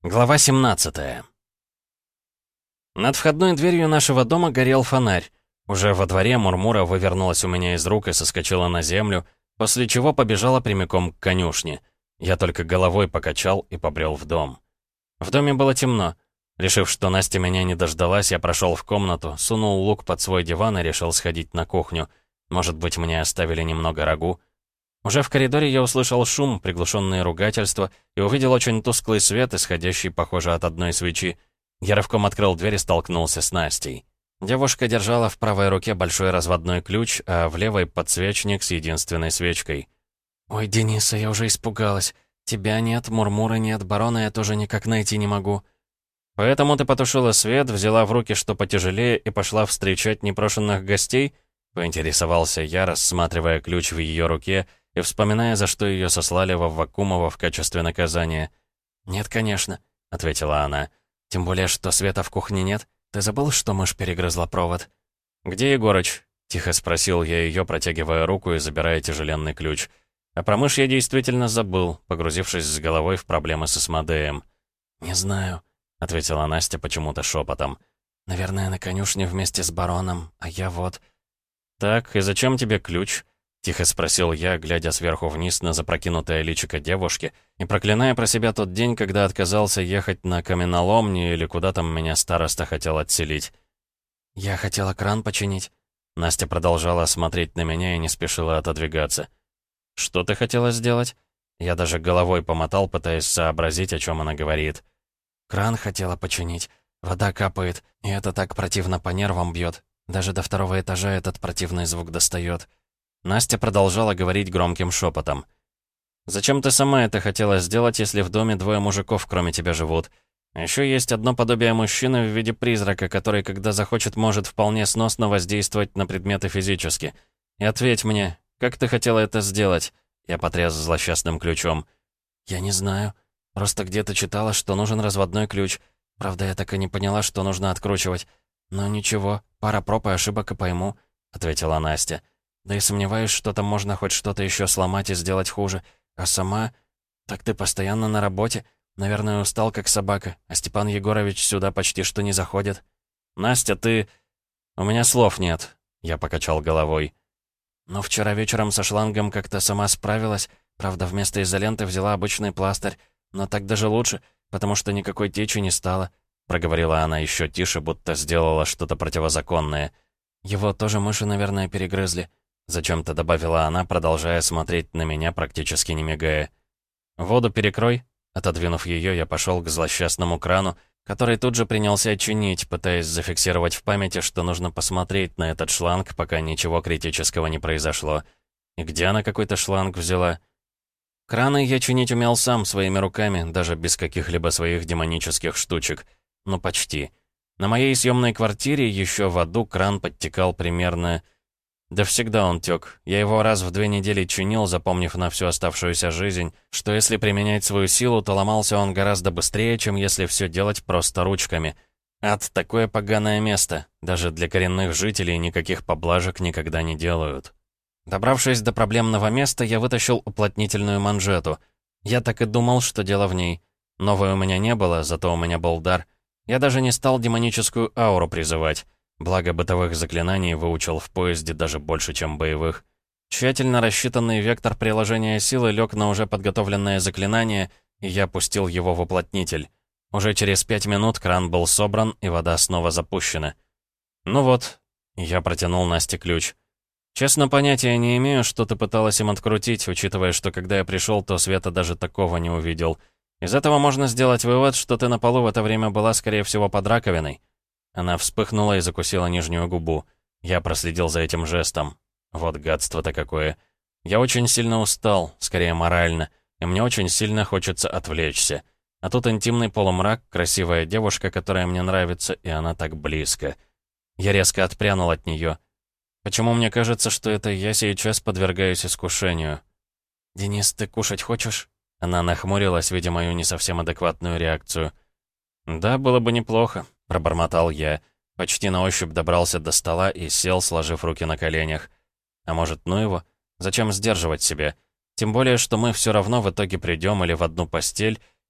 Глава 17. Над входной дверью нашего дома горел фонарь. Уже во дворе Мурмура вывернулась у меня из рук и соскочила на землю, после чего побежала прямиком к конюшне. Я только головой покачал и побрел в дом. В доме было темно. Решив, что Настя меня не дождалась, я прошел в комнату, сунул лук под свой диван и решил сходить на кухню. Может быть, мне оставили немного рагу. Уже в коридоре я услышал шум, приглушенные ругательства и увидел очень тусклый свет, исходящий, похоже, от одной свечи. Я рывком открыл дверь и столкнулся с Настей. Девушка держала в правой руке большой разводной ключ, а в левой — подсвечник с единственной свечкой. «Ой, Дениса, я уже испугалась. Тебя нет, Мурмура нет, барона я тоже никак найти не могу». «Поэтому ты потушила свет, взяла в руки что потяжелее и пошла встречать непрошенных гостей?» — поинтересовался я, рассматривая ключ в ее руке и вспоминая, за что ее сослали во Вакумово в качестве наказания. «Нет, конечно», — ответила она. «Тем более, что света в кухне нет. Ты забыл, что мышь перегрызла провод?» «Где Егорыч?» — тихо спросил я ее, протягивая руку и забирая тяжеленный ключ. А про мышь я действительно забыл, погрузившись с головой в проблемы с Асмодеем. «Не знаю», — ответила Настя почему-то шепотом. «Наверное, на конюшне вместе с бароном, а я вот...» «Так, и зачем тебе ключ?» — тихо спросил я, глядя сверху вниз на запрокинутое личико девушки и проклиная про себя тот день, когда отказался ехать на каменоломню или куда там меня староста хотел отселить. «Я хотела кран починить». Настя продолжала смотреть на меня и не спешила отодвигаться. «Что ты хотела сделать?» Я даже головой помотал, пытаясь сообразить, о чем она говорит. «Кран хотела починить. Вода капает, и это так противно по нервам бьет. Даже до второго этажа этот противный звук достает». Настя продолжала говорить громким шепотом. «Зачем ты сама это хотела сделать, если в доме двое мужиков, кроме тебя, живут? А еще есть одно подобие мужчины в виде призрака, который, когда захочет, может вполне сносно воздействовать на предметы физически. И ответь мне, как ты хотела это сделать?» Я потряс злосчастным ключом. «Я не знаю. Просто где-то читала, что нужен разводной ключ. Правда, я так и не поняла, что нужно откручивать. Но ничего, пара проб и ошибок и пойму», — ответила Настя. «Да и сомневаюсь, что там можно хоть что-то еще сломать и сделать хуже. А сама... Так ты постоянно на работе. Наверное, устал как собака, а Степан Егорович сюда почти что не заходит». «Настя, ты...» «У меня слов нет», — я покачал головой. «Но вчера вечером со шлангом как-то сама справилась. Правда, вместо изоленты взяла обычный пластырь. Но так даже лучше, потому что никакой течи не стало», — проговорила она еще тише, будто сделала что-то противозаконное. «Его тоже мыши, наверное, перегрызли». Зачем-то добавила она, продолжая смотреть на меня, практически не мигая. «Воду перекрой». Отодвинув ее, я пошел к злосчастному крану, который тут же принялся чинить, пытаясь зафиксировать в памяти, что нужно посмотреть на этот шланг, пока ничего критического не произошло. И где она какой-то шланг взяла? Краны я чинить умел сам, своими руками, даже без каких-либо своих демонических штучек. Ну, почти. На моей съемной квартире еще в аду кран подтекал примерно... Да всегда он тек. Я его раз в 2 недели чинил, запомнив на всю оставшуюся жизнь, что если применять свою силу, то ломался он гораздо быстрее, чем если все делать просто ручками. Ад — такое поганое место. Даже для коренных жителей никаких поблажек никогда не делают. Добравшись до проблемного места, я вытащил уплотнительную манжету. Я так и думал, что дело в ней. Новой у меня не было, зато у меня был дар. Я даже не стал демоническую ауру призывать. Благо бытовых заклинаний выучил в поезде даже больше, чем боевых. Тщательно рассчитанный вектор приложения силы лег на уже подготовленное заклинание, и я пустил его в уплотнитель. Уже через 5 минут кран был собран, и вода снова запущена. «Ну вот», — я протянул Насте ключ. «Честно, понятия не имею, что ты пыталась им открутить, учитывая, что когда я пришел, то Света даже такого не увидел. Из этого можно сделать вывод, что ты на полу в это время была, скорее всего, под раковиной». Она вспыхнула и закусила нижнюю губу. Я проследил за этим жестом. Вот гадство-то какое. Я очень сильно устал, скорее морально, и мне очень сильно хочется отвлечься. А тут интимный полумрак, красивая девушка, которая мне нравится, и она так близко. Я резко отпрянул от нее. Почему мне кажется, что это я сейчас подвергаюсь искушению? «Денис, ты кушать хочешь?» Она нахмурилась, видя мою не совсем адекватную реакцию. «Да, было бы неплохо», — пробормотал я. Почти на ощупь добрался до стола и сел, сложив руки на коленях. А может, ну его? Зачем сдерживать себя? Тем более, что мы все равно в итоге придем или в одну постель,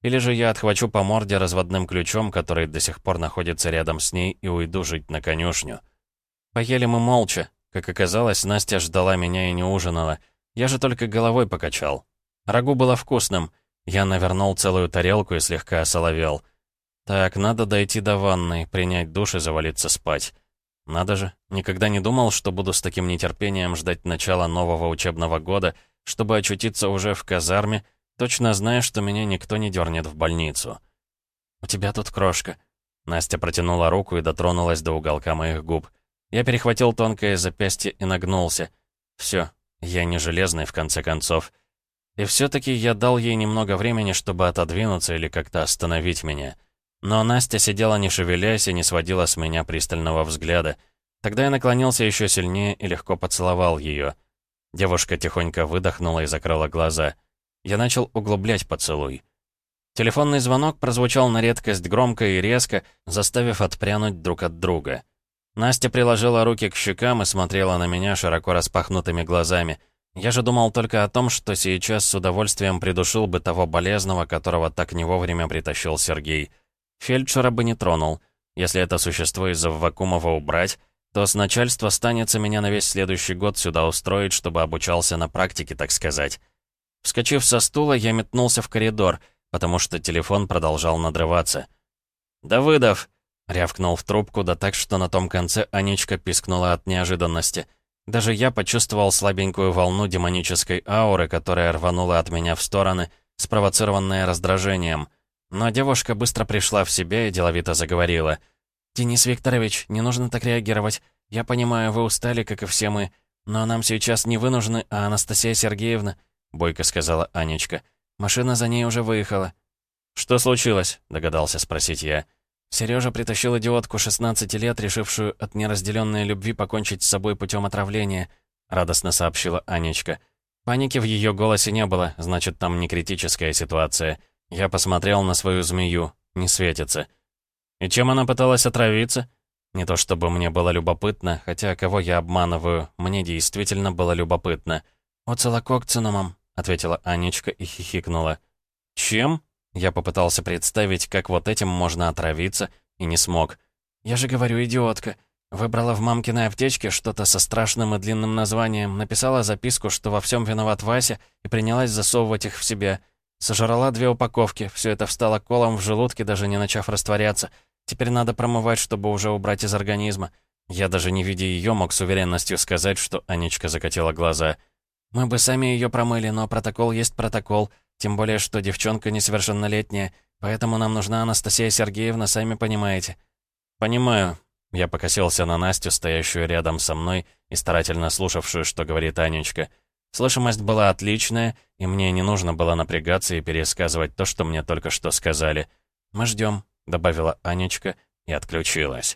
Или же я отхвачу по морде разводным ключом, который до сих пор находится рядом с ней, и уйду жить на конюшню. Поели мы молча. Как оказалось, Настя ждала меня и не ужинала. Я же только головой покачал. Рагу было вкусным. Я навернул целую тарелку и слегка осоловел. Так, надо дойти до ванной, принять душ и завалиться спать. Надо же, никогда не думал, что буду с таким нетерпением ждать начала нового учебного года, чтобы очутиться уже в казарме, точно зная, что меня никто не дернет в больницу. «У тебя тут крошка». Настя протянула руку и дотронулась до уголка моих губ. Я перехватил тонкое запястье и нагнулся. Все, я не железный, в конце концов. И все-таки я дал ей немного времени, чтобы отодвинуться или как-то остановить меня. Но Настя сидела не шевелясь и не сводила с меня пристального взгляда. Тогда я наклонился еще сильнее и легко поцеловал ее. Девушка тихонько выдохнула и закрыла глаза. Я начал углублять поцелуй. Телефонный звонок прозвучал на редкость громко и резко, заставив отпрянуть друг от друга. Настя приложила руки к щекам и смотрела на меня широко распахнутыми глазами. Я же думал только о том, что сейчас с удовольствием придушил бы того болезного, которого так не вовремя притащил Сергей. Фельдшера бы не тронул. Если это существо из Аввакумова убрать, то с начальства станется меня на весь следующий год сюда устроить, чтобы обучался на практике, так сказать. Вскочив со стула, я метнулся в коридор, потому что телефон продолжал надрываться. «Давыдов!» — рявкнул в трубку, да так, что на том конце Анечка пискнула от неожиданности. Даже я почувствовал слабенькую волну демонической ауры, которая рванула от меня в стороны, спровоцированная раздражением. Но девушка быстро пришла в себя и деловито заговорила. «Денис Викторович, не нужно так реагировать. Я понимаю, вы устали, как и все мы. Но нам сейчас не вы нужны, а Анастасия Сергеевна», — бойко сказала Анечка. «Машина за ней уже выехала». «Что случилось?» — догадался спросить я. Сережа притащил идиотку 16 лет, решившую от неразделенной любви покончить с собой путем отравления», — радостно сообщила Анечка. Паники в ее голосе не было, значит, там не критическая ситуация. Я посмотрел на свою змею. Не светится. «И чем она пыталась отравиться?» Не то чтобы мне было любопытно, хотя кого я обманываю, мне действительно было любопытно. «Оцелококцинумом», — ответила Анечка и хихикнула. «Чем?» Я попытался представить, как вот этим можно отравиться, и не смог. «Я же говорю, идиотка. Выбрала в мамкиной аптечке что-то со страшным и длинным названием, написала записку, что во всем виноват Вася, и принялась засовывать их в себя. Сожрала 2 упаковки, все это встало колом в желудке, даже не начав растворяться. Теперь надо промывать, чтобы уже убрать из организма». Я даже не видя ее, мог с уверенностью сказать, что Анечка закатила глаза. «Мы бы сами ее промыли, но протокол есть протокол. Тем более, что девчонка несовершеннолетняя, поэтому нам нужна Анастасия Сергеевна, сами понимаете». «Понимаю». Я покосился на Настю, стоящую рядом со мной и старательно слушавшую, что говорит Анечка. Слышимость была отличная, и мне не нужно было напрягаться и пересказывать то, что мне только что сказали. «Мы ждем», — добавила Анечка и отключилась.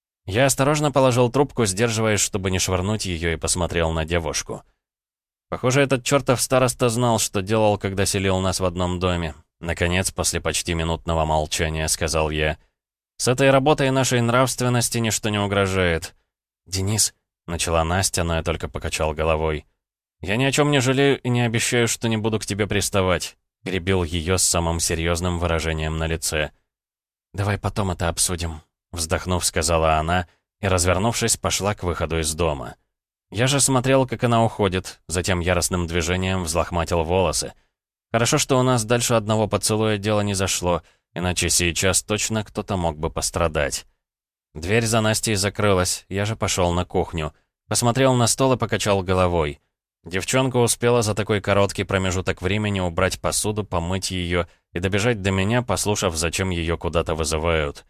Я осторожно положил трубку, сдерживаясь, чтобы не швырнуть ее, и посмотрел на девушку. Похоже, этот чертов староста знал, что делал, когда селил нас в одном доме. Наконец, после почти минутного молчания, сказал я. «С этой работой нашей нравственности ничто не угрожает». «Денис», — начала Настя, но я только покачал головой. «Я ни о чем не жалею и не обещаю, что не буду к тебе приставать», — перебил ее с самым серьезным выражением на лице. «Давай потом это обсудим», — вздохнув, сказала она, и, развернувшись, пошла к выходу из дома. Я же смотрел, как она уходит, затем яростным движением взлохматил волосы. Хорошо, что у нас дальше одного поцелуя дело не зашло, иначе сейчас точно кто-то мог бы пострадать. Дверь за Настей закрылась, я же пошел на кухню. Посмотрел на стол и покачал головой. Девчонка успела за такой короткий промежуток времени убрать посуду, помыть ее и добежать до меня, послушав, зачем ее куда-то вызывают.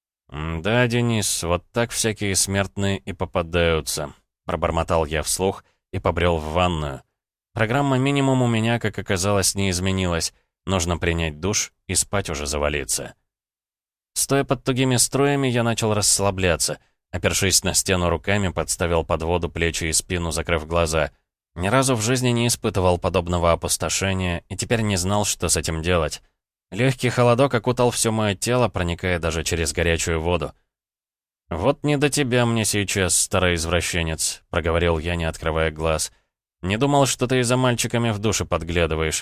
«Да, Денис, вот так всякие смертные и попадаются», — пробормотал я вслух и побрел в ванную. Программа «Минимум» у меня, как оказалось, не изменилась. Нужно принять душ и спать уже завалиться. Стоя под тугими струями, я начал расслабляться. Опершись на стену руками, подставил под воду плечи и спину, закрыв глаза. Ни разу в жизни не испытывал подобного опустошения и теперь не знал, что с этим делать. Легкий холодок окутал все мое тело, проникая даже через горячую воду. «Вот не до тебя мне сейчас, старый извращенец», — проговорил я, не открывая глаз. «Не думал, что ты и за мальчиками в душе подглядываешь.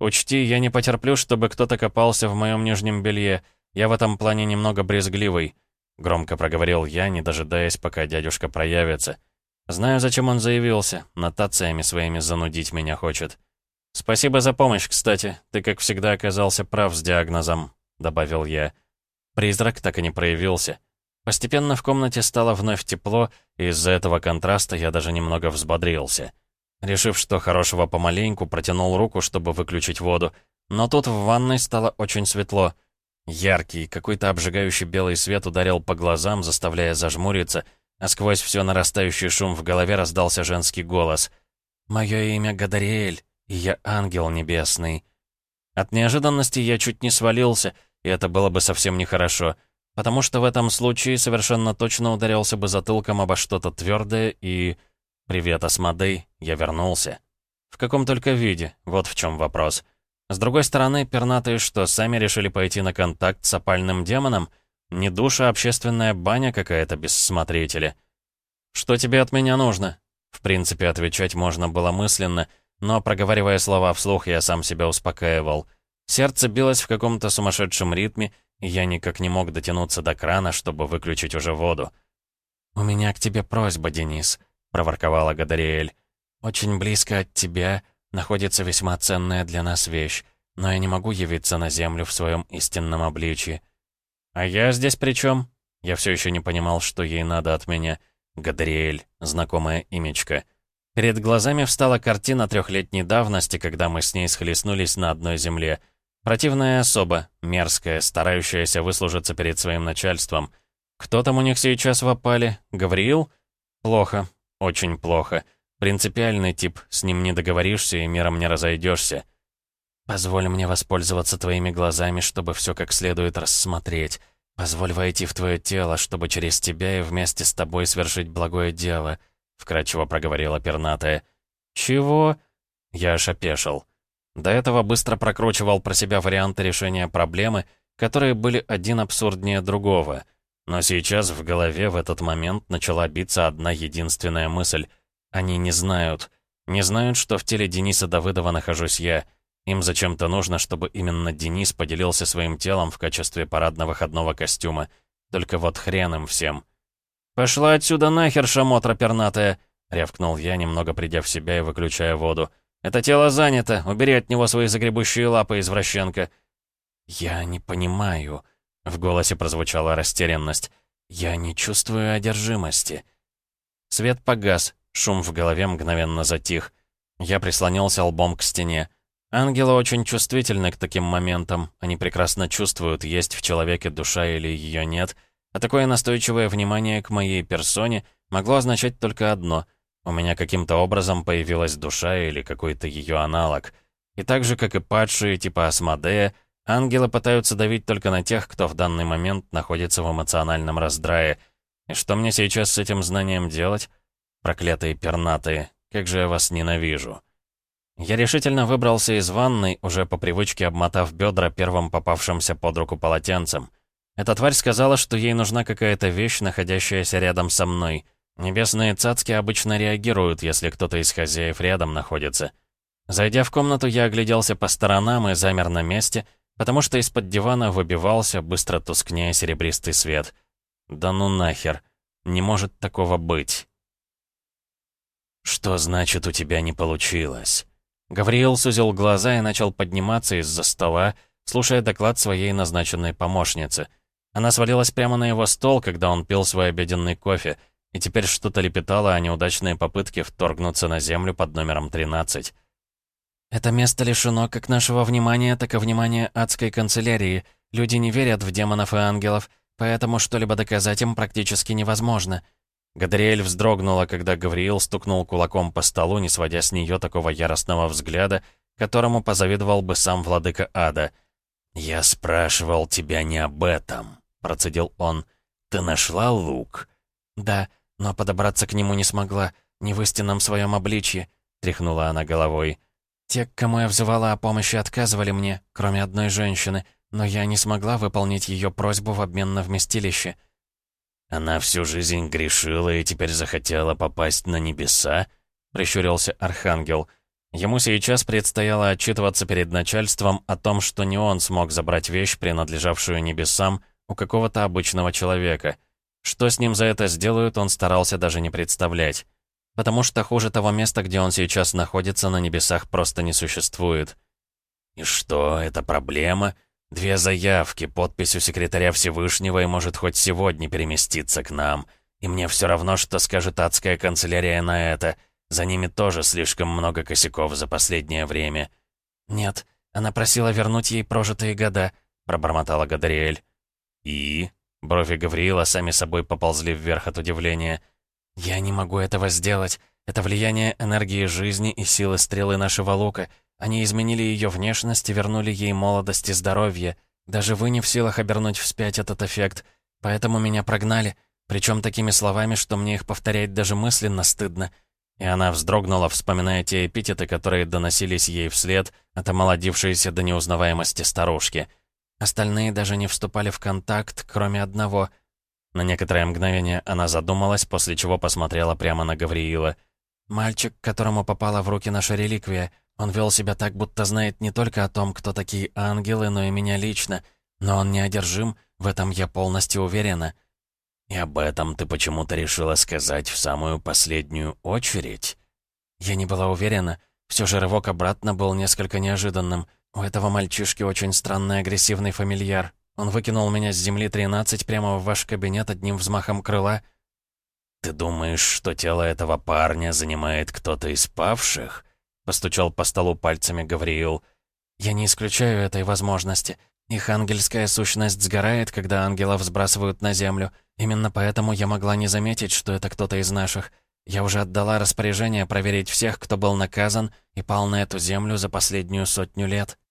Учти, я не потерплю, чтобы кто-то копался в моем нижнем белье. Я в этом плане немного брезгливый», — громко проговорил я, не дожидаясь, пока дядюшка проявится. «Знаю, зачем он заявился. Нотациями своими занудить меня хочет». «Спасибо за помощь, кстати. Ты, как всегда, оказался прав с диагнозом», — добавил я. Призрак так и не проявился. Постепенно в комнате стало вновь тепло, и из-за этого контраста я даже немного взбодрился. Решив, что хорошего помаленьку, протянул руку, чтобы выключить воду. Но тут в ванной стало очень светло. Яркий, какой-то обжигающий белый свет ударил по глазам, заставляя зажмуриться, а сквозь все нарастающий шум в голове раздался женский голос. «Мое имя Гадариэль, и я ангел небесный». От неожиданности я чуть не свалился, и это было бы совсем нехорошо, потому что в этом случае совершенно точно ударился бы затылком обо что-то твердое и... «Привет, Асмодей, я вернулся». В каком только виде, вот в чем вопрос. С другой стороны, пернатые что, сами решили пойти на контакт с опальным демоном? Не душ, а общественная баня какая-то без смотрителя. «Что тебе от меня нужно?» В принципе, отвечать можно было мысленно, но, проговаривая слова вслух, я сам себя успокаивал. Сердце билось в каком-то сумасшедшем ритме, и я никак не мог дотянуться до крана, чтобы выключить уже воду. «У меня к тебе просьба, Денис», — проворковала Гадариэль. «Очень близко от тебя находится весьма ценная для нас вещь, но я не могу явиться на землю в своем истинном обличье». «А я здесь при чем?» Я все еще не понимал, что ей надо от меня. Гадариэль, знакомое имечко. Перед глазами встала картина 3-летней давности, когда мы с ней схлестнулись на одной земле. Противная особа, мерзкая, старающаяся выслужиться перед своим начальством. Кто там у них сейчас в опале? Гавриил? Плохо. Очень плохо. Принципиальный тип, с ним не договоришься и миром не разойдешься. «Позволь мне воспользоваться твоими глазами, чтобы все как следует рассмотреть. Позволь войти в твое тело, чтобы через тебя и вместе с тобой совершить благое дело», — вкратчиво проговорила пернатая. «Чего?» Я аж опешил. До этого быстро прокручивал про себя варианты решения проблемы, которые были один абсурднее другого. Но сейчас в голове в этот момент начала биться одна единственная мысль. Они не знают. Не знают, что в теле Дениса Давыдова нахожусь я. Им зачем-то нужно, чтобы именно Денис поделился своим телом в качестве парадно-выходного костюма. Только вот хрен им всем. «Пошла отсюда нахер, шамотра пернатая!» — рявкнул я, немного придя в себя и выключая воду. «Это тело занято. Убери от него свои загребущие лапы, извращенка!» «Я не понимаю...» — в голосе прозвучала растерянность. «Я не чувствую одержимости». Свет погас, шум в голове мгновенно затих. Я прислонился лбом к стене. Ангелы очень чувствительны к таким моментам. Они прекрасно чувствуют, есть в человеке душа или ее нет. А такое настойчивое внимание к моей персоне могло означать только одно. У меня каким-то образом появилась душа или какой-то ее аналог. И так же, как и падшие, типа Асмодея, ангелы пытаются давить только на тех, кто в данный момент находится в эмоциональном раздрае. И что мне сейчас с этим знанием делать? Проклятые пернатые, как же я вас ненавижу. Я решительно выбрался из ванной, уже по привычке обмотав бедра первым попавшимся под руку полотенцем. Эта тварь сказала, что ей нужна какая-то вещь, находящаяся рядом со мной. Небесные цацки обычно реагируют, если кто-то из хозяев рядом находится. Зайдя в комнату, я огляделся по сторонам и замер на месте, потому что из-под дивана выбивался, быстро тускнея, серебристый свет. Да ну нахер. Не может такого быть. «Что значит, у тебя не получилось?» Гавриил сузил глаза и начал подниматься из-за стола, слушая доклад своей назначенной помощницы. Она свалилась прямо на его стол, когда он пил свой обеденный кофе, и теперь что-то лепетала о неудачной попытке вторгнуться на землю под номером 13. «Это место лишено как нашего внимания, так и внимания адской канцелярии. Люди не верят в демонов и ангелов, поэтому что-либо доказать им практически невозможно». Гадариэль вздрогнула, когда Гавриил стукнул кулаком по столу, не сводя с нее такого яростного взгляда, которому позавидовал бы сам владыка ада. «Я спрашивал тебя не об этом», — процедил он. «Ты нашла лук?» «Да, но подобраться к нему не смогла, не в истинном своем обличье», — тряхнула она головой. «Те, к кому я взывала о помощи, отказывали мне, кроме одной женщины, но я не смогла выполнить ее просьбу в обмен на вместилище». «Она всю жизнь грешила и теперь захотела попасть на небеса?» — прищурился Архангел. Ему сейчас предстояло отчитываться перед начальством о том, что не он смог забрать вещь, принадлежавшую небесам, у какого-то обычного человека. Что с ним за это сделают, он старался даже не представлять. Потому что хуже того места, где он сейчас находится, на небесах просто не существует. «И что, это проблема? 2 заявки, подпись у секретаря Всевышнего и может хоть сегодня переместиться к нам. И мне все равно, что скажет адская канцелярия на это. За ними тоже слишком много косяков за последнее время». «Нет, она просила вернуть ей прожитые года», — пробормотала Гадариэль. «И?» Брови Гавриила сами собой поползли вверх от удивления. «Я не могу этого сделать. Это влияние энергии жизни и силы стрелы нашего лука. Они изменили ее внешность и вернули ей молодость и здоровье. Даже вы не в силах обернуть вспять этот эффект. Поэтому меня прогнали. Причем такими словами, что мне их повторять даже мысленно стыдно». И она вздрогнула, вспоминая те эпитеты, которые доносились ей вслед от омолодившейся до неузнаваемости старушки. Остальные даже не вступали в контакт, кроме одного. На некоторое мгновение она задумалась, после чего посмотрела прямо на Гавриила. «Мальчик, которому попала в руки наша реликвия. Он вел себя так, будто знает не только о том, кто такие ангелы, но и меня лично. Но он неодержим, в этом я полностью уверена». «И об этом ты почему-то решила сказать в самую последнюю очередь?» Я не была уверена. Все же рывок обратно был несколько неожиданным. У этого мальчишки очень странный агрессивный фамильяр. Он выкинул меня с земли 13 прямо в ваш кабинет одним взмахом крыла. «Ты думаешь, что тело этого парня занимает кто-то из павших?» Постучал по столу пальцами Гавриил. «Я не исключаю этой возможности. Их ангельская сущность сгорает, когда ангелов сбрасывают на землю. Именно поэтому я могла не заметить, что это кто-то из наших. Я уже отдала распоряжение проверить всех, кто был наказан и пал на эту землю за последнюю 100 лет».